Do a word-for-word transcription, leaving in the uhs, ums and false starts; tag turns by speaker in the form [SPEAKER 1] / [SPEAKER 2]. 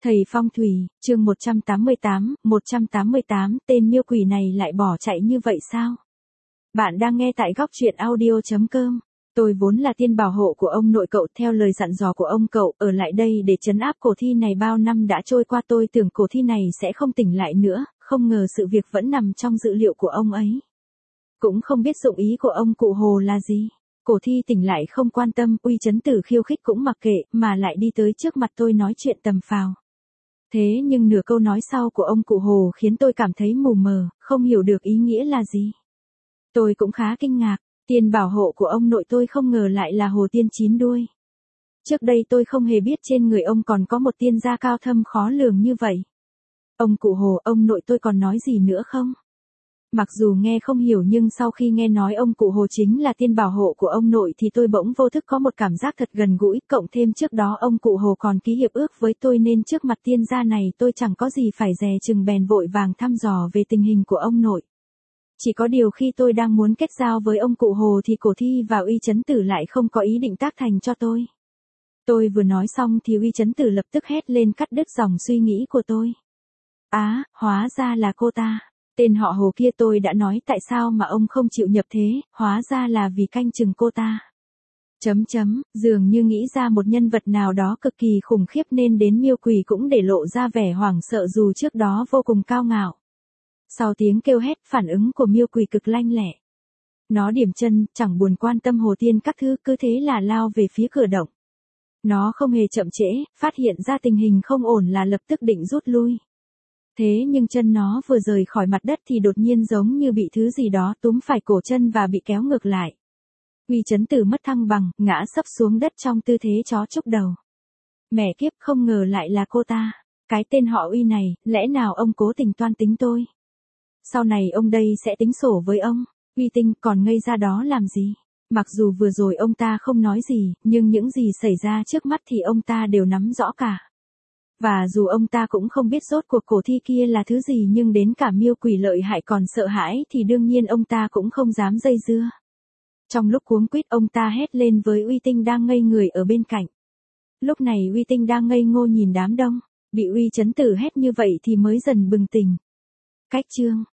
[SPEAKER 1] Thầy phong thủy, chương một trăm tám mươi tám, một trăm tám mươi tám, tên miêu quỷ này lại bỏ chạy như vậy sao? Bạn đang nghe tại góc truyện audio chấm com. Tôi vốn là tiên bảo hộ của ông nội cậu, theo lời dặn dò của ông cậu, ở lại đây để trấn áp cổ thi này. Bao năm đã trôi qua, tôi tưởng cổ thi này sẽ không tỉnh lại nữa, không ngờ sự việc vẫn nằm trong dự liệu của ông ấy. Cũng không biết dụng ý của ông cụ Hồ là gì. Cổ thi tỉnh lại không quan tâm, Uy Chấn Tử khiêu khích cũng mặc kệ, mà lại đi tới trước mặt tôi nói chuyện tầm phào. Thế nhưng nửa câu nói sau của ông cụ Hồ khiến tôi cảm thấy mù mờ, không hiểu được ý nghĩa là gì. Tôi cũng khá kinh ngạc, tiên bảo hộ của ông nội tôi không ngờ lại là Hồ Tiên chín đuôi. Trước đây tôi không hề biết trên người ông còn có một tiên gia cao thâm khó lường như vậy. Ông cụ Hồ, ông nội tôi còn nói gì nữa không? Mặc dù nghe không hiểu nhưng sau khi nghe nói ông cụ Hồ chính là tiên bảo hộ của ông nội thì tôi bỗng vô thức có một cảm giác thật gần gũi, cộng thêm trước đó ông cụ Hồ còn ký hiệp ước với tôi nên trước mặt tiên gia này tôi chẳng có gì phải dè chừng, bèn vội vàng thăm dò về tình hình của ông nội. Chỉ có điều khi tôi đang muốn kết giao với ông cụ Hồ thì cổ thi và Uy Chấn Tử lại không có ý định tác thành cho tôi. Tôi vừa nói xong thì Uy Chấn Tử lập tức hét lên cắt đứt dòng suy nghĩ của tôi. Á, hóa ra là cô ta. Tên họ Hồ kia, tôi đã nói tại sao mà ông không chịu nhập thế, hóa ra là vì canh chừng cô ta. Chấm chấm, dường như nghĩ ra một nhân vật nào đó cực kỳ khủng khiếp nên đến miêu quỷ cũng để lộ ra vẻ hoảng sợ dù trước đó vô cùng cao ngạo. Sau tiếng kêu hét, phản ứng của miêu quỷ cực lanh lẹ. Nó điểm chân, chẳng buồn quan tâm Hồ Tiên các thứ, cứ thế là lao về phía cửa động. Nó không hề chậm trễ, phát hiện ra tình hình không ổn là lập tức định rút lui. Thế nhưng chân nó vừa rời khỏi mặt đất thì đột nhiên giống như bị thứ gì đó túm phải cổ chân và bị kéo ngược lại. Uy Chấn Tử mất thăng bằng, ngã sấp xuống đất trong tư thế chó chúc đầu. Mẹ kiếp, không ngờ lại là cô ta. Cái tên họ Uy này, lẽ nào ông cố tình toan tính tôi? Sau này ông đây sẽ tính sổ với ông. Uy Tinh còn ngây ra đó làm gì? Mặc dù vừa rồi ông ta không nói gì, nhưng những gì xảy ra trước mắt thì ông ta đều nắm rõ cả. Và dù ông ta cũng không biết rốt cuộc cổ thi kia là thứ gì nhưng đến cả miêu quỷ lợi hại còn sợ hãi thì đương nhiên ông ta cũng không dám dây dưa. Trong lúc cuống quýt ông ta hét lên với Uy Tinh đang ngây người ở bên cạnh. Lúc này Uy Tinh đang ngây ngô nhìn đám đông, bị Uy Chấn Tử hét như vậy thì mới dần bừng tỉnh. Cách chương